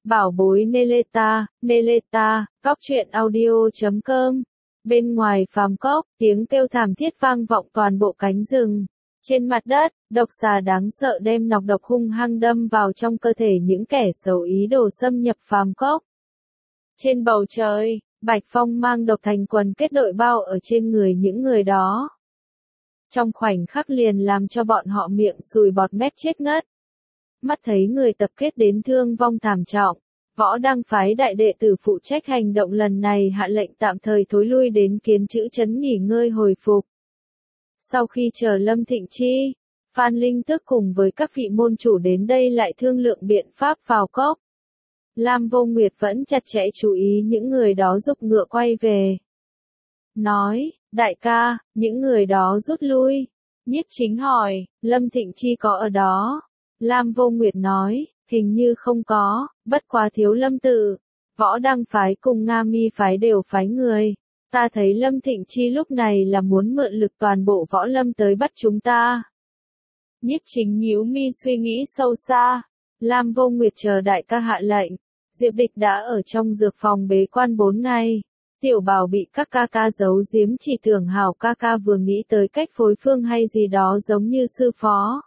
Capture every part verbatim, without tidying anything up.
Bảo bối Neleta, Neleta, cóc truyện audio chấm com. Bên ngoài phàm cốc, tiếng kêu thảm thiết vang vọng toàn bộ cánh rừng. Trên mặt đất, độc xà đáng sợ đem nọc độc hung hăng đâm vào trong cơ thể những kẻ xấu ý đồ xâm nhập phàm cốc. Trên bầu trời, Bạch Phong mang độc thành quần kết đội bao ở trên người những người đó. Trong khoảnh khắc liền làm cho bọn họ miệng sùi bọt mép chết ngất. Mắt thấy người tập kết đến thương vong thảm trọng, Võ Đăng phái đại đệ tử phụ trách hành động lần này hạ lệnh tạm thời thối lui đến Kiến Chữ trấn nghỉ ngơi hồi phục. Sau khi chờ Lâm Thịnh Chi, Phan Linh Tức cùng với các vị môn chủ đến đây lại thương lượng biện pháp vào cốc. Lam Vô Nguyệt vẫn chặt chẽ chú ý những người đó giục ngựa quay về. Nói, đại ca, những người đó rút lui. Nhiếp Chính hỏi, Lâm Thịnh Chi có ở đó? Lam Vô Nguyệt nói, hình như không có, bất quá thiếu Lâm tự. Võ Đăng phái cùng Nga Mi phái đều phái người. Ta thấy Lâm Thịnh Chi lúc này là muốn mượn lực toàn bộ võ lâm tới bắt chúng ta. Nhiếp Chính nhíu mi suy nghĩ sâu xa. Lam Vô Nguyệt chờ đại ca hạ lệnh. Diệp Địch đã ở trong dược phòng bế quan bốn ngày. Tiểu Bảo bị các ca ca giấu giếm, chỉ tưởng Hảo ca ca vừa nghĩ tới cách phối phương hay gì đó giống như sư phó.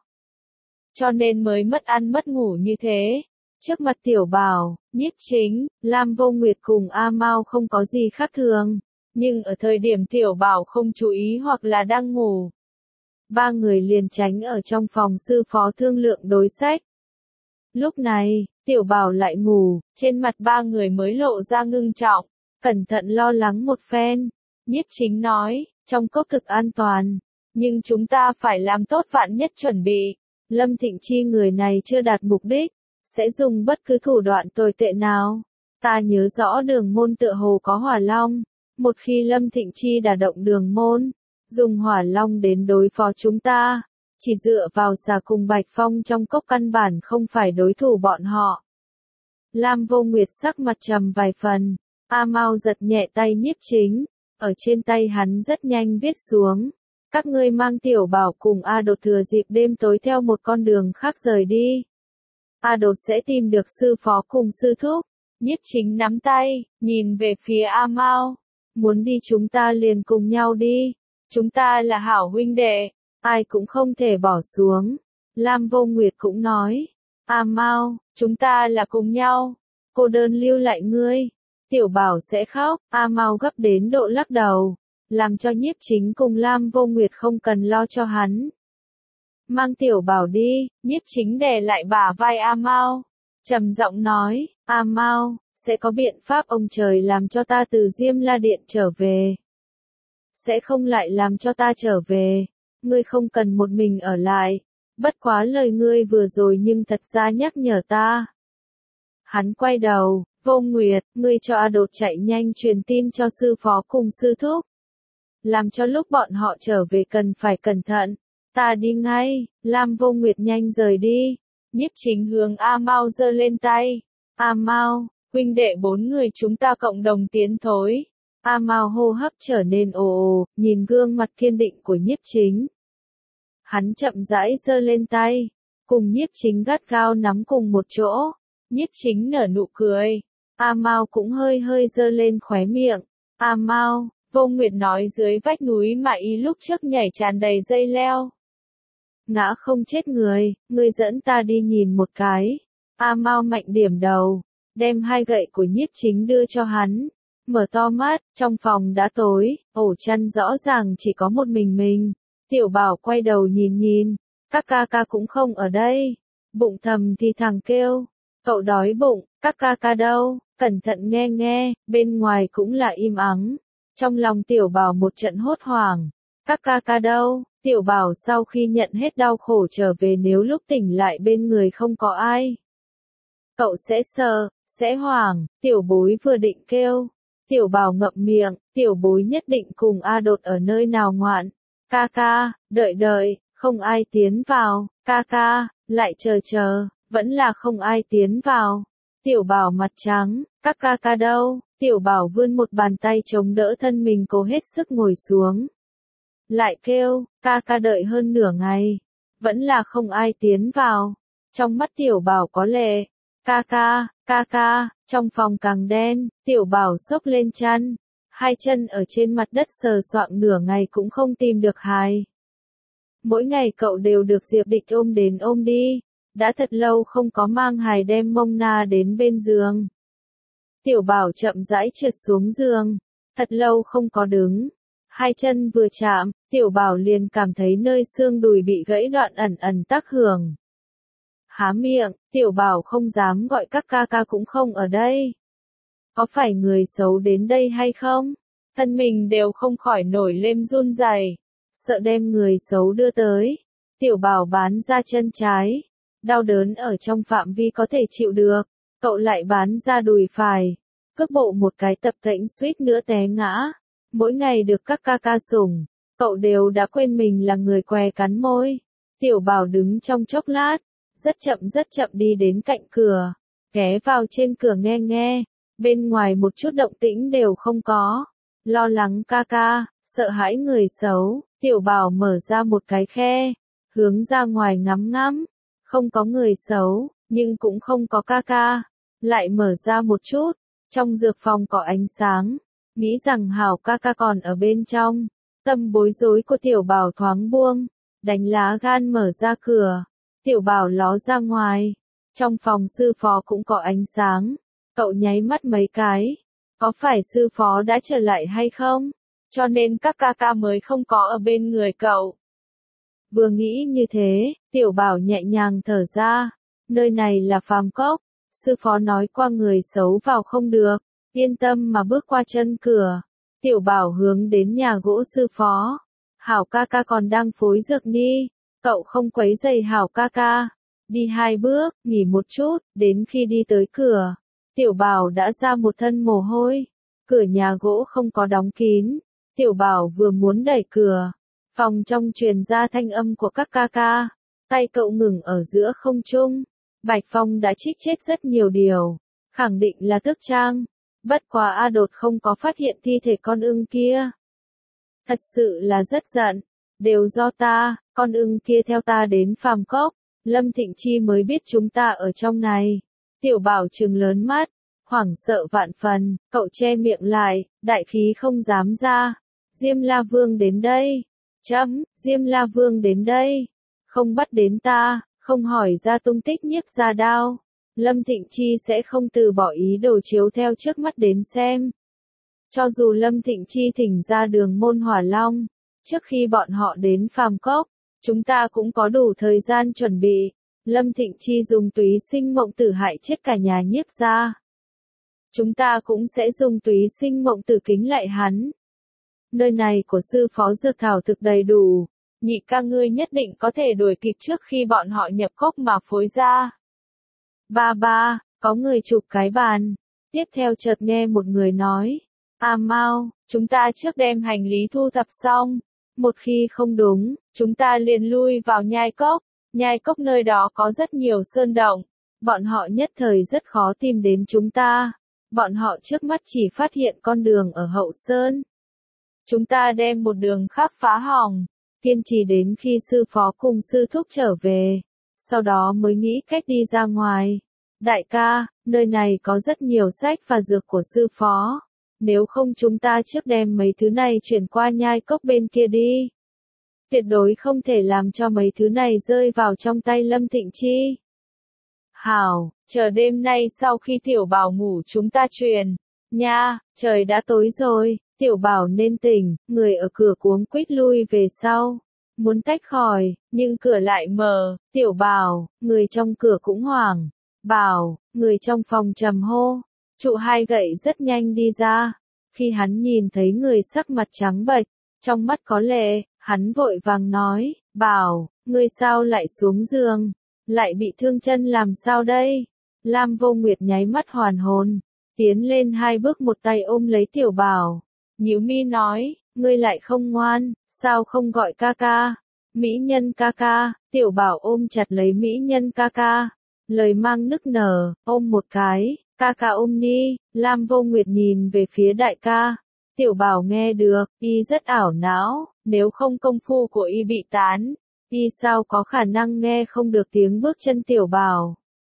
Cho nên mới mất ăn mất ngủ như thế. Trước mặt Tiểu Bảo, Nhiếp Chính, Lam Vô Nguyệt cùng A Mao không có gì khác thường. Nhưng ở thời điểm Tiểu Bảo không chú ý hoặc là đang ngủ, ba người liền tránh ở trong phòng sư phó thương lượng đối sách. Lúc này, Tiểu Bảo lại ngủ, trên mặt ba người mới lộ ra ngưng trọng, cẩn thận lo lắng một phen. Nhiếp Chính nói, trong cốc thực an toàn, nhưng chúng ta phải làm tốt vạn nhất chuẩn bị. Lâm Thịnh Chi người này chưa đạt mục đích, sẽ dùng bất cứ thủ đoạn tồi tệ nào. Ta nhớ rõ Đường Môn tựa hồ có hỏa long, một khi Lâm Thịnh Chi đả động Đường Môn, dùng hỏa long đến đối phó chúng ta, chỉ dựa vào xà cùng Bạch Phong trong cốc căn bản không phải đối thủ bọn họ. Lam Vô Nguyệt sắc mặt trầm vài phần, A Mao giật nhẹ tay Nhiếp Chính, ở trên tay hắn rất nhanh viết xuống. Các ngươi mang Tiểu Bảo cùng A Đột thừa dịp đêm tối theo một con đường khác rời đi. A Đột sẽ tìm được sư phó cùng sư thúc. Nhiếp Chính nắm tay, nhìn về phía A Mao. Muốn đi chúng ta liền cùng nhau đi. Chúng ta là hảo huynh đệ, ai cũng không thể bỏ xuống. Lam Vô Nguyệt cũng nói, A Mao, chúng ta là cùng nhau. Cô đơn lưu lại ngươi. Tiểu Bảo sẽ khóc. A Mao gấp đến độ lắc đầu, làm cho Nhiếp Chính cùng Lam Vô Nguyệt không cần lo cho hắn. Mang Tiểu Bảo đi. Nhiếp Chính đè lại bả vai A Mao, trầm giọng nói, A Mao, sẽ có biện pháp ông trời làm cho ta từ Diêm La Điện trở về. Sẽ không lại làm cho ta trở về. Ngươi không cần một mình ở lại. Bất quá lời ngươi vừa rồi nhưng thật ra nhắc nhở ta. Hắn quay đầu, Vô Nguyệt, ngươi cho A Đột chạy nhanh truyền tin cho sư phó cùng sư thúc. Làm cho lúc bọn họ trở về cần phải cẩn thận. Ta đi ngay. Lam Vô Nguyệt nhanh rời đi. Nhiếp Chính hướng A Mao giơ lên tay. A Mao, huynh đệ bốn người chúng ta cộng đồng tiến thối. A Mao hô hấp trở nên ồ ồ, nhìn gương mặt kiên định của Nhiếp Chính. Hắn chậm rãi giơ lên tay, cùng Nhiếp Chính gắt gao nắm cùng một chỗ. Nhiếp Chính nở nụ cười. A Mao cũng hơi hơi giơ lên khóe miệng. A Mao, Vô Nguyệt nói dưới vách núi mà y lúc trước nhảy tràn đầy dây leo. Ngã không chết người, ngươi dẫn ta đi nhìn một cái. A Mao mạnh điểm đầu, đem hai gậy của Nhiếp Chính đưa cho hắn. Mở to mắt, trong phòng đã tối, ổ chăn rõ ràng chỉ có một mình mình. Tiểu Bảo quay đầu nhìn nhìn, các ca ca cũng không ở đây. Bụng thầm thì thằng kêu, cậu đói bụng, các ca ca đâu, cẩn thận nghe nghe, bên ngoài cũng là im ắng. Trong lòng Tiểu Bảo một trận hốt hoảng, các ca ca đâu, Tiểu Bảo sau khi nhận hết đau khổ trở về nếu lúc tỉnh lại bên người không có ai. Cậu sẽ sợ, sẽ hoảng, Tiểu Bối vừa định kêu. Tiểu Bảo ngậm miệng, Tiểu Bối nhất định cùng A Đột ở nơi nào ngoạn. Ca ca, đợi đợi, không ai tiến vào. Ca ca, lại chờ chờ, vẫn là không ai tiến vào. Tiểu Bảo mặt trắng, các ca ca đâu? Tiểu Bảo vươn một bàn tay chống đỡ thân mình, cố hết sức ngồi xuống. Lại kêu, ca ca đợi hơn nửa ngày, vẫn là không ai tiến vào. Trong mắt Tiểu Bảo có lệ. Ca ca, Ca ca, trong phòng càng đen, tiểu bảo xốc lên chăn, hai chân ở trên mặt đất sờ soạng nửa ngày cũng không tìm được hài. Mỗi ngày cậu đều được Diệp Địch ôm đến ôm đi, đã thật lâu không có mang hài đem mông na đến bên giường. Tiểu bảo chậm rãi trượt xuống giường, thật lâu không có đứng. Hai chân vừa chạm, tiểu bảo liền cảm thấy nơi xương đùi bị gãy đoạn ẩn ẩn tác hưởng. Há miệng, tiểu bảo không dám gọi các ca ca cũng không ở đây. Có phải người xấu đến đây hay không? Thân mình đều không khỏi nổi lên run rẩy, sợ đem người xấu đưa tới. Tiểu bảo bán ra chân trái, đau đớn ở trong phạm vi có thể chịu được, cậu lại bán ra đùi phải, cước bộ một cái tập tễnh suýt nữa té ngã. Mỗi ngày được các ca ca sủng, cậu đều đã quên mình là người què cắn môi. Tiểu bảo đứng trong chốc lát, rất chậm rất chậm đi đến cạnh cửa, ghé vào trên cửa nghe nghe, bên ngoài một chút động tĩnh đều không có. Lo lắng ca ca, sợ hãi người xấu, tiểu bảo mở ra một cái khe, hướng ra ngoài ngắm ngắm, không có người xấu, nhưng cũng không có ca ca. Lại mở ra một chút, trong dược phòng có ánh sáng, nghĩ rằng hảo ca ca còn ở bên trong. Tâm bối rối của tiểu bảo thoáng buông, đánh lá gan mở ra cửa, tiểu bảo ló ra ngoài. Trong phòng sư phó cũng có ánh sáng, cậu nháy mắt mấy cái, có phải sư phó đã trở lại hay không? Cho nên các ca ca mới không có ở bên người cậu. Vừa nghĩ như thế, tiểu bảo nhẹ nhàng thở ra, nơi này là phàm cốc, sư phó nói qua người xấu vào không được, yên tâm mà bước qua chân cửa. Tiểu bảo hướng đến nhà gỗ sư phó, hảo ca ca còn đang phối dược ni, cậu không quấy rầy hảo ca ca. Đi hai bước, nghỉ một chút, đến khi đi tới cửa, tiểu bảo đã ra một thân mồ hôi, cửa nhà gỗ không có đóng kín, tiểu bảo vừa muốn đẩy cửa, phòng trong truyền ra thanh âm của các ca ca, tay cậu ngừng ở giữa không trung. Bạch Phong đã trích chết rất nhiều điều, khẳng định là Tước Trang, bất quá A Đột không có phát hiện thi thể con ưng kia. Thật sự là rất giận, đều do ta, con ưng kia theo ta đến phàm cốc, Lâm Thịnh Chi mới biết chúng ta ở trong này. Tiểu bảo trừng lớn mắt, hoảng sợ vạn phần, cậu che miệng lại, đại khí không dám ra. Diêm La Vương đến đây, chấm, Diêm La Vương đến đây, không bắt đến ta, không hỏi ra tung tích nhiếp ra đao, Lâm Thịnh Chi sẽ không từ bỏ ý đồ chiếu theo trước mắt đến xem. Cho dù Lâm Thịnh Chi thỉnh ra đường môn hỏa long, trước khi bọn họ đến phàm cốc, chúng ta cũng có đủ thời gian chuẩn bị. Lâm Thịnh Chi dùng túy sinh mộng tử hại chết cả nhà nhiếp ra. Chúng ta cũng sẽ dùng túy sinh mộng tử kính lại hắn. Nơi này của sư phó dược thảo thực đầy đủ, nhị ca ngươi nhất định có thể đuổi kịp trước khi bọn họ nhập cốc mà phối ra. Ba ba, có người chụp cái bàn. Tiếp theo chợt nghe một người nói, A Mao, chúng ta trước đem hành lý thu thập xong. Một khi không đúng, chúng ta liền lui vào nhai cốc. Nhai cốc nơi đó có rất nhiều sơn động. Bọn họ nhất thời rất khó tìm đến chúng ta. Bọn họ trước mắt chỉ phát hiện con đường ở hậu sơn. Chúng ta đem một đường khác phá hỏng, kiên trì đến khi sư phó cùng sư thúc trở về. Sau đó mới nghĩ cách đi ra ngoài. Đại ca, nơi này có rất nhiều sách và dược của sư phó. Nếu không chúng ta trước đem mấy thứ này chuyển qua nhai cốc bên kia đi. Tuyệt đối không thể làm cho mấy thứ này rơi vào trong tay Lâm Thịnh Chi. Hảo, chờ đêm nay sau khi tiểu bảo ngủ chúng ta truyền. Nha, trời đã tối rồi, tiểu bảo nên tỉnh, người ở cửa cuống quýt lui về sau. Muốn tách khỏi, nhưng cửa lại mở, tiểu bảo, người trong cửa cũng hoảng. Bảo, người trong phòng trầm hô, trụ hai gậy rất nhanh đi ra. Khi hắn nhìn thấy người sắc mặt trắng bệch, trong mắt có lệ, hắn vội vàng nói, bảo, ngươi sao lại xuống giường, lại bị thương chân làm sao đây? Lam Vô Nguyệt nháy mắt hoàn hồn, tiến lên hai bước một tay ôm lấy tiểu bảo, nhíu mi nói, ngươi lại không ngoan, sao không gọi ca ca? Mỹ nhân ca ca, tiểu bảo ôm chặt lấy mỹ nhân ca ca, lời mang nức nở, ôm một cái, ca ca ôm đi. Lam Vô Nguyệt nhìn về phía đại ca, tiểu bảo nghe được, y rất ảo não, nếu không công phu của y bị tán, y sao có khả năng nghe không được tiếng bước chân tiểu bảo.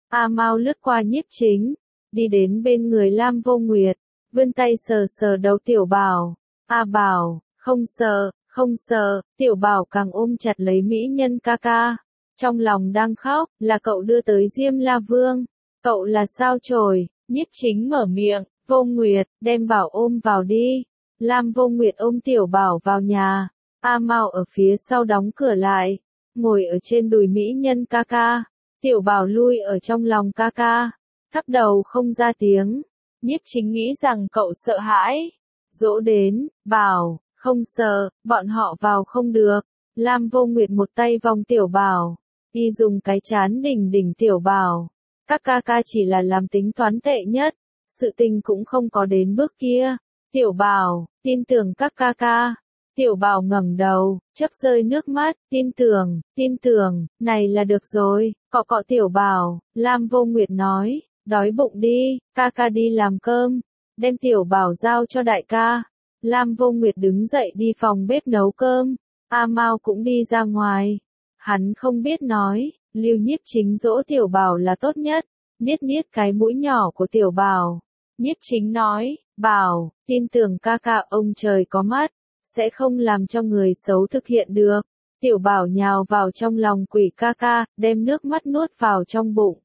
A Mao lướt qua Nhiếp Chính, đi đến bên người Lam Vô Nguyệt, vươn tay sờ sờ đầu Tiểu Bảo. A Bảo, không sợ, không sợ, Tiểu Bảo càng ôm chặt lấy mỹ nhân ca ca. Trong lòng đang khóc, là cậu đưa tới Diêm La Vương. Cậu là sao chổi, Nhiếp Chính mở miệng, Vô Nguyệt, đem Bảo ôm vào đi. Lam Vô Nguyệt ôm Tiểu Bảo vào nhà. A Mao ở phía sau đóng cửa lại, ngồi ở trên đùi mỹ nhân ca ca. Tiểu Bảo lui ở trong lòng ca ca, thấp đầu không ra tiếng. Nhiếp Chính nghĩ rằng cậu sợ hãi. Dỗ đến, Bảo, không sợ, bọn họ vào không được. Lam Vô Nguyệt một tay vòng Tiểu Bảo, y dùng cái chán đỉnh đỉnh Tiểu Bảo. Các ca ca chỉ là làm tính toán tệ nhất, sự tình cũng không có đến bước kia. Tiểu Bảo, tin tưởng các ca ca. Tiểu Bảo ngẩng đầu, chớp rơi nước mắt, tin tưởng, tin tưởng, này là được rồi. Cọ cọ Tiểu Bảo, Lam Vô Nguyệt nói, đói bụng đi, ca ca đi làm cơm, đem Tiểu Bảo giao cho đại ca. Lam Vô Nguyệt đứng dậy đi phòng bếp nấu cơm, A Mao cũng đi ra ngoài. Hắn không biết nói, Lưu Nhiếp Chính dỗ Tiểu Bảo là tốt nhất, niết niết cái mũi nhỏ của Tiểu Bảo. Nhiếp Chính nói, Bảo, tin tưởng ca ca, ông trời có mắt, sẽ không làm cho người xấu thực hiện được. Tiểu Bảo nhào vào trong lòng quỷ ca ca, đem nước mắt nuốt vào trong bụng.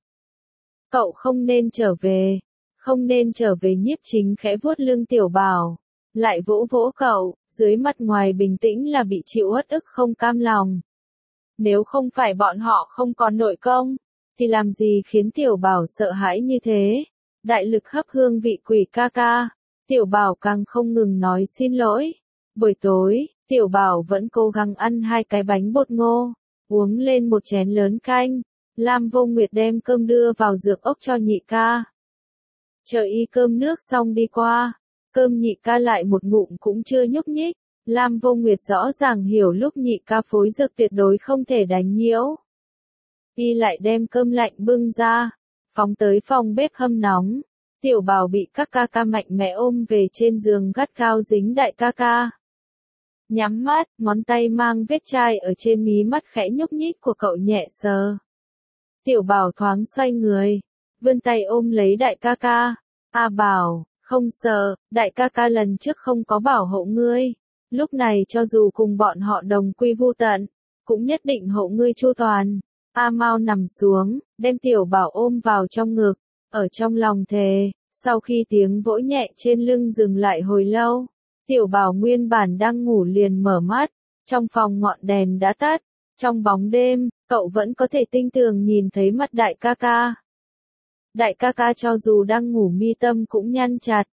Cậu không nên trở về, không nên trở về. Nhiếp Chính khẽ vuốt lưng Tiểu Bảo, lại vỗ vỗ cậu, dưới mặt ngoài bình tĩnh là bị chịu uất ức không cam lòng. Nếu không phải bọn họ không còn nội công, thì làm gì khiến Tiểu Bảo sợ hãi như thế? Đại lực hấp hương vị quỷ ca ca. Tiểu Bảo càng không ngừng nói xin lỗi. Buổi tối, Tiểu Bảo vẫn cố gắng ăn hai cái bánh bột ngô, uống lên một chén lớn canh. Lam Vô Nguyệt đem cơm đưa vào dược ốc cho nhị ca. Chờ y cơm nước xong đi qua, cơm nhị ca lại một ngụm cũng chưa nhúc nhích. Lam Vô Nguyệt rõ ràng hiểu lúc nhị ca phối dược tuyệt đối không thể đánh nhiễu. Y lại đem cơm lạnh bưng ra, phóng tới phòng bếp hâm nóng. Tiểu Bảo bị các ca ca mạnh mẽ ôm về trên giường gắt gao dính đại ca ca. Nhắm mắt, ngón tay mang vết chai ở trên mí mắt khẽ nhúc nhích của cậu nhẹ sờ. Tiểu Bảo thoáng xoay người, vươn tay ôm lấy đại ca ca. A Bảo, không sợ, đại ca ca lần trước không có bảo hộ ngươi. Lúc này cho dù cùng bọn họ đồng quy vu tận, cũng nhất định hộ ngươi chu toàn. A Mao nằm xuống, đem Tiểu Bảo ôm vào trong ngực, ở trong lòng thề. Sau khi tiếng vỗ nhẹ trên lưng dừng lại hồi lâu, Tiểu Bảo nguyên bản đang ngủ liền mở mắt. Trong phòng ngọn đèn đã tắt, trong bóng đêm, cậu vẫn có thể tinh tường nhìn thấy mặt đại ca ca. Đại ca ca cho dù đang ngủ mi tâm cũng nhăn chặt.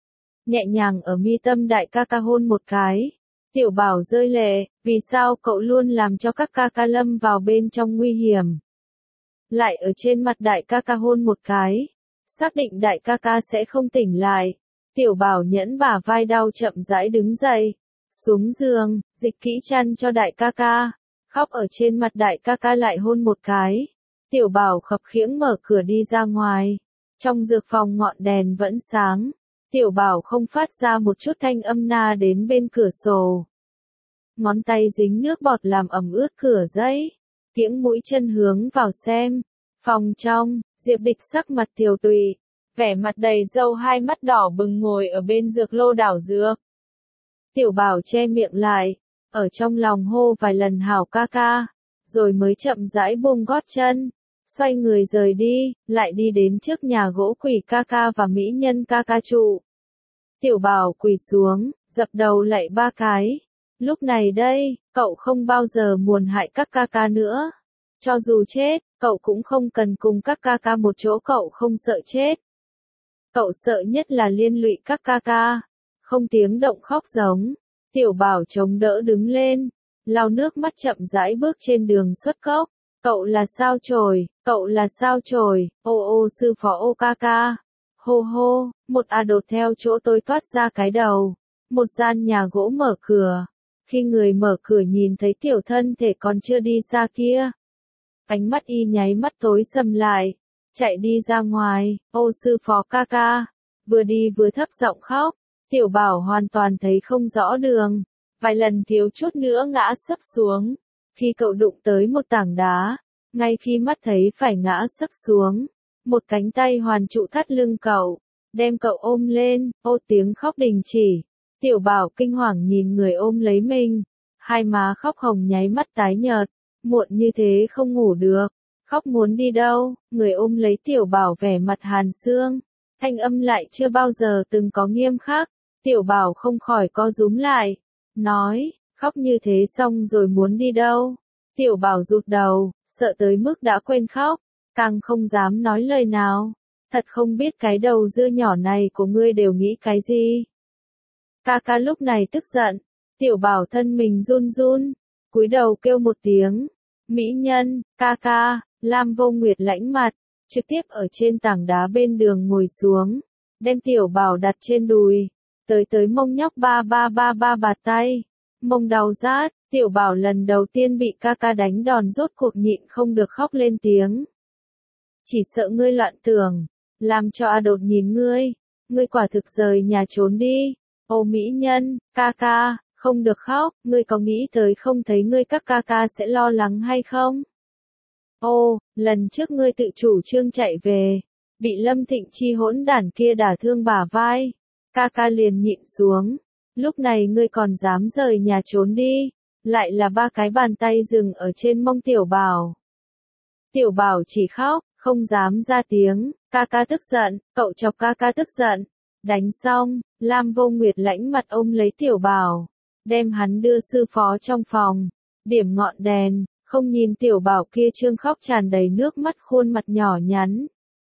Nhẹ nhàng ở mi tâm đại ca ca hôn một cái. Tiểu Bảo rơi lệ, vì sao cậu luôn làm cho các ca ca lâm vào bên trong nguy hiểm. Lại ở trên mặt đại ca ca hôn một cái, xác định đại ca ca sẽ không tỉnh lại. Tiểu Bảo nhẫn bả vai đau chậm rãi đứng dậy, xuống giường, dịch kỹ chăn cho đại ca ca, khóc ở trên mặt đại ca ca lại hôn một cái. Tiểu Bảo khập khiễng mở cửa đi ra ngoài, trong dược phòng ngọn đèn vẫn sáng. Tiểu Bảo không phát ra một chút thanh âm na đến bên cửa sổ. Ngón tay dính nước bọt làm ẩm ướt cửa giấy, kiễng mũi chân hướng vào xem. Phòng trong, Diệp Địch sắc mặt tiều tụy, vẻ mặt đầy râu, hai mắt đỏ bừng ngồi ở bên dược lô đảo dược. Tiểu Bảo che miệng lại, ở trong lòng hô vài lần hảo ca ca, rồi mới chậm rãi buông gót chân, xoay người rời đi, lại đi đến trước nhà gỗ quỷ ca ca và mỹ nhân ca ca trụ. Tiểu Bảo quỳ xuống, dập đầu lạy ba cái. Lúc này đây, cậu không bao giờ muốn hại các ca ca nữa. Cho dù chết, cậu cũng không cần cùng các ca ca một chỗ, cậu không sợ chết. Cậu sợ nhất là liên lụy các ca ca. Không tiếng động khóc giống. Tiểu Bảo chống đỡ đứng lên, lau nước mắt chậm rãi bước trên đường xuất cốc. Cậu là sao chổi, cậu là sao chổi, ô ô sư phó ô ca ca. Hô hô, một a đột theo chỗ tôi toát ra cái đầu. Một gian nhà gỗ mở cửa. Khi người mở cửa nhìn thấy tiểu thân thể còn chưa đi xa kia, ánh mắt y nháy mắt tối sầm lại, chạy đi ra ngoài. Ô sư phó ca ca, vừa đi vừa thấp giọng khóc. Tiểu Bảo hoàn toàn thấy không rõ đường, vài lần thiếu chút nữa ngã sấp xuống. Khi cậu đụng tới một tảng đá, ngay khi mắt thấy phải ngã sấp xuống, một cánh tay hoàn trụ thắt lưng cậu, đem cậu ôm lên, ô tiếng khóc đình chỉ. Tiểu Bảo kinh hoàng nhìn người ôm lấy mình, hai má khóc hồng nháy mắt tái nhợt, muộn như thế không ngủ được, khóc muốn đi đâu, người ôm lấy Tiểu Bảo vẻ mặt hàn xương, thanh âm lại chưa bao giờ từng có nghiêm khắc. Tiểu Bảo không khỏi co rúm lại, nói, khóc như thế xong rồi muốn đi đâu. Tiểu Bảo rụt đầu, sợ tới mức đã quên khóc, càng không dám nói lời nào. Thật không biết cái đầu dưa nhỏ này của ngươi đều nghĩ cái gì. Ca ca lúc này tức giận, Tiểu Bảo thân mình run run, cúi đầu kêu một tiếng, mỹ nhân, ca ca. Lam Vô Nguyệt lãnh mặt, trực tiếp ở trên tảng đá bên đường ngồi xuống, đem Tiểu Bảo đặt trên đùi, tới tới mông nhóc ba ba ba ba bạt tay, mông đau rát. Tiểu Bảo lần đầu tiên bị ca ca đánh đòn rốt cuộc nhịn không được khóc lên tiếng. Chỉ sợ ngươi loạn tưởng, làm cho A Đột nhìn ngươi, ngươi quả thực rời nhà trốn đi. Ô mỹ nhân, ca ca, không được khóc, ngươi có nghĩ tới không thấy ngươi các ca ca sẽ lo lắng hay không? Ô, lần trước ngươi tự chủ trương chạy về, bị Lâm Thịnh Chi hỗn đản kia đả thương bả vai, ca ca liền nhịn xuống, lúc này ngươi còn dám rời nhà trốn đi, lại là ba cái bàn tay dừng ở trên mông Tiểu Bảo. Tiểu Bảo chỉ khóc, không dám ra tiếng, ca ca tức giận, cậu chọc ca ca tức giận. Đánh xong, Lam Vô Nguyệt lãnh mặt ôm lấy Tiểu Bảo, đem hắn đưa sư phó trong phòng, điểm ngọn đèn, không nhìn Tiểu Bảo kia trương khóc tràn đầy nước mắt khuôn mặt nhỏ nhắn.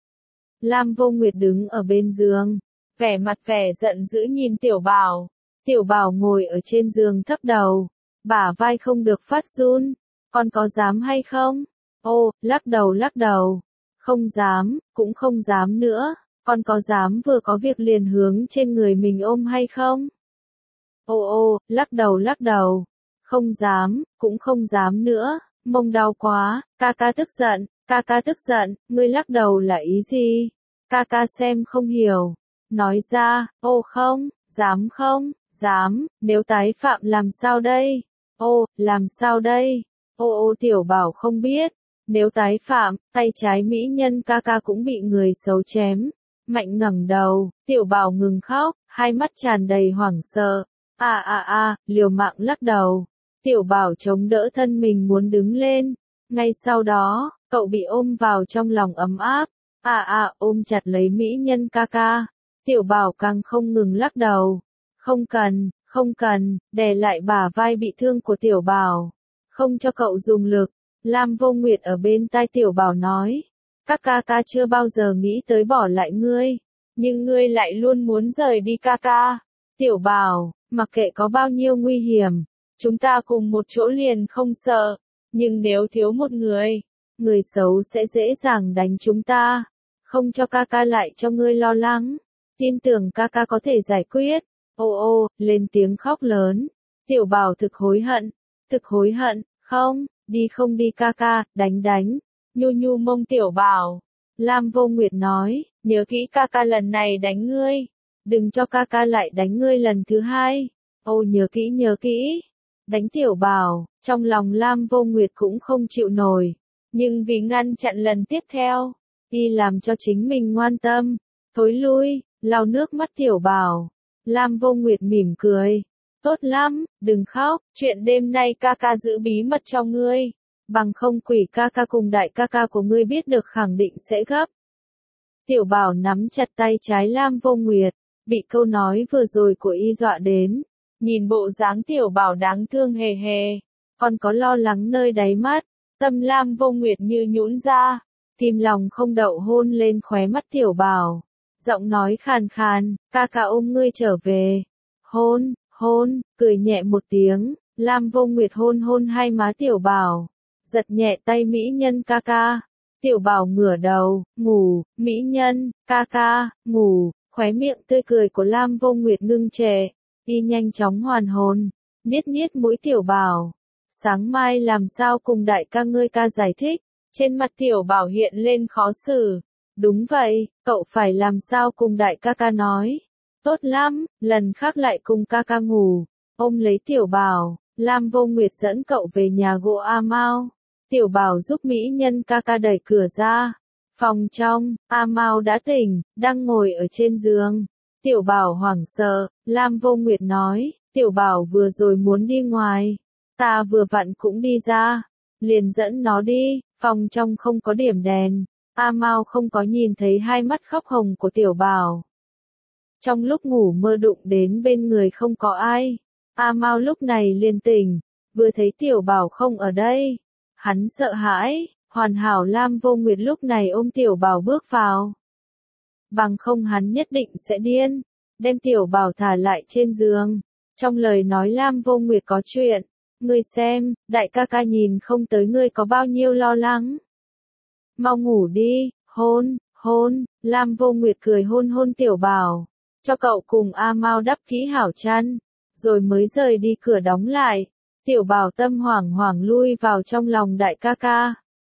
Lam Vô Nguyệt đứng ở bên giường, vẻ mặt vẻ giận dữ nhìn Tiểu Bảo. Tiểu Bảo ngồi ở trên giường thấp đầu, bả vai không được phát run, con có dám hay không? Ô, lắc đầu lắc đầu, không dám, cũng không dám nữa, con có dám vừa có việc liền hướng trên người mình ôm hay không? Ô ô, lắc đầu lắc đầu, không dám, cũng không dám nữa, mông đau quá, ca ca tức giận, ca ca tức giận, ngươi lắc đầu là ý gì? Ca ca xem không hiểu, nói ra, ô không, dám không, dám, nếu tái phạm làm sao đây? Ô, làm sao đây? Ô ô Tiểu Bảo không biết, nếu tái phạm, tay trái mỹ nhân ca ca cũng bị người xấu chém. Mạnh ngẩng đầu, Tiểu Bảo ngừng khóc, hai mắt tràn đầy hoảng sợ. A a a, liều mạng lắc đầu. Tiểu Bảo chống đỡ thân mình muốn đứng lên. Ngay sau đó, cậu bị ôm vào trong lòng ấm áp. A a, ôm chặt lấy mỹ nhân ca ca. Tiểu Bảo càng không ngừng lắc đầu. Không cần, không cần, đè lại bả vai bị thương của Tiểu Bảo. Không cho cậu dùng lực. Lam Vô Nguyệt ở bên tai Tiểu Bảo nói. Các ca ca chưa bao giờ nghĩ tới bỏ lại ngươi, nhưng ngươi lại luôn muốn rời đi ca ca. Tiểu Bảo, mặc kệ có bao nhiêu nguy hiểm, chúng ta cùng một chỗ liền không sợ, nhưng nếu thiếu một người, người xấu sẽ dễ dàng đánh chúng ta. Không cho ca ca lại cho ngươi lo lắng, tin tưởng ca ca có thể giải quyết. Ô ô, lên tiếng khóc lớn. Tiểu Bảo thực hối hận, thực hối hận, không, đi không đi ca ca, đánh đánh. Nhu nhu mông Tiểu Bảo. Lam Vô Nguyệt nói, nhớ kỹ ca ca lần này đánh ngươi, đừng cho ca ca lại đánh ngươi lần thứ hai. Ô nhớ kỹ nhớ kỹ. Đánh Tiểu Bảo, trong lòng Lam Vô Nguyệt cũng không chịu nổi, nhưng vì ngăn chặn lần tiếp theo, y làm cho chính mình ngoan tâm, thối lui, lau nước mắt Tiểu Bảo. Lam Vô Nguyệt mỉm cười, tốt lắm, đừng khóc, chuyện đêm nay ca ca giữ bí mật cho ngươi. Bằng không quỷ ca ca cùng đại ca ca của ngươi biết được khẳng định sẽ gấp. Tiểu Bảo nắm chặt tay trái Lam Vô Nguyệt, bị câu nói vừa rồi của y dọa đến. Nhìn bộ dáng Tiểu Bảo đáng thương hề hề, còn có lo lắng nơi đáy mắt, tâm Lam Vô Nguyệt như nhũn ra, tim lòng không đậu hôn lên khóe mắt Tiểu Bảo. Giọng nói khàn khàn, ca ca ôm ngươi trở về. Hôn, hôn, cười nhẹ một tiếng, Lam Vô Nguyệt hôn hôn hai má Tiểu Bảo. Giật nhẹ tay mỹ nhân ca ca. Tiểu Bảo ngửa đầu, ngủ, mỹ nhân, ca ca, ngủ, khóe miệng tươi cười của Lam Vô Nguyệt ngưng trệ, y nhanh chóng hoàn hồn, niết niết mũi Tiểu Bảo. Sáng mai làm sao cùng đại ca ngươi ca giải thích, trên mặt Tiểu Bảo hiện lên khó xử. Đúng vậy, cậu phải làm sao cùng đại ca ca nói. Tốt lắm, lần khác lại cùng ca ca ngủ, ôm lấy Tiểu Bảo, Lam Vô Nguyệt dẫn cậu về nhà gỗ A Mao. Tiểu Bảo giúp mỹ nhân ca ca đẩy cửa ra, Phòng trong, A Mao đã tỉnh, đang ngồi ở trên giường. Tiểu Bảo hoảng sợ, Lam Vô Nguyệt nói, Tiểu Bảo vừa rồi muốn đi ngoài. Ta vừa vặn cũng đi ra. Liền dẫn nó đi, phòng trong không có điểm đèn. A Mao không có nhìn thấy hai mắt khóc hồng của Tiểu Bảo. Trong lúc ngủ mơ đụng đến bên người không có ai. A Mao lúc này liền tỉnh, vừa thấy Tiểu Bảo không ở đây. Hắn sợ hãi, hoàn hảo Lam Vô Nguyệt lúc này ôm Tiểu Bảo bước vào. Bằng không hắn nhất định sẽ điên, đem Tiểu Bảo thả lại trên giường. Trong lời nói Lam Vô Nguyệt có chuyện, ngươi xem, đại ca ca nhìn không tới ngươi có bao nhiêu lo lắng. Mau ngủ đi, hôn, hôn, Lam Vô Nguyệt cười hôn hôn Tiểu Bảo, cho cậu cùng A Mao đắp kỹ hảo chăn, rồi mới rời đi cửa đóng lại. Tiểu Bảo tâm hoảng hoảng lui vào trong lòng đại ca ca.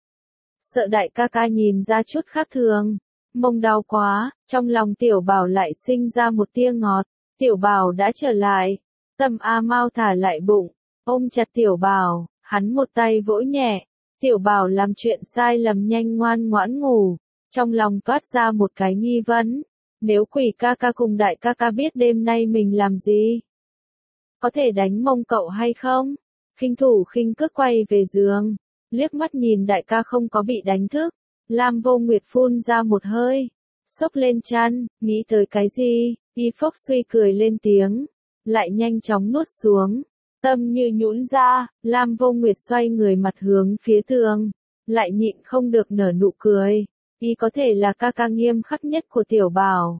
Sợ đại ca ca nhìn ra chút khác thường, mông đau quá, trong lòng Tiểu Bảo lại sinh ra một tia ngọt. Tiểu Bảo đã trở lại, tâm A Mao thả lại bụng, ôm chặt Tiểu Bảo, hắn một tay vỗ nhẹ. Tiểu Bảo làm chuyện sai lầm nhanh ngoan ngoãn ngủ, trong lòng toát ra một cái nghi vấn, nếu Quỷ ca ca cùng đại ca ca biết đêm nay mình làm gì, có thể đánh mông cậu hay không? Khinh thủ khinh cước quay về giường, liếc mắt nhìn đại ca không có bị đánh thức, Lam Vô Nguyệt phun ra một hơi, xốc lên chăn, nghĩ tới cái gì, y phốc suy cười lên tiếng, lại nhanh chóng nuốt xuống. Tâm như nhũn ra, Lam Vô Nguyệt xoay người mặt hướng phía tường, lại nhịn không được nở nụ cười, y có thể là ca ca nghiêm khắc nhất của Tiểu Bảo.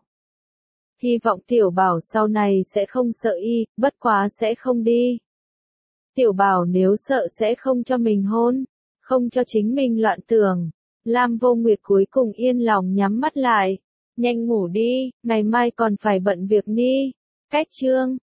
Hy vọng Tiểu Bảo sau này sẽ không sợ y, bất quá sẽ không đi. Tiểu Bảo nếu sợ sẽ không cho mình hôn, không cho chính mình loạn tưởng. Lam Vô Nguyệt cuối cùng yên lòng nhắm mắt lại, nhanh ngủ đi, ngày mai còn phải bận việc đi. Cách chương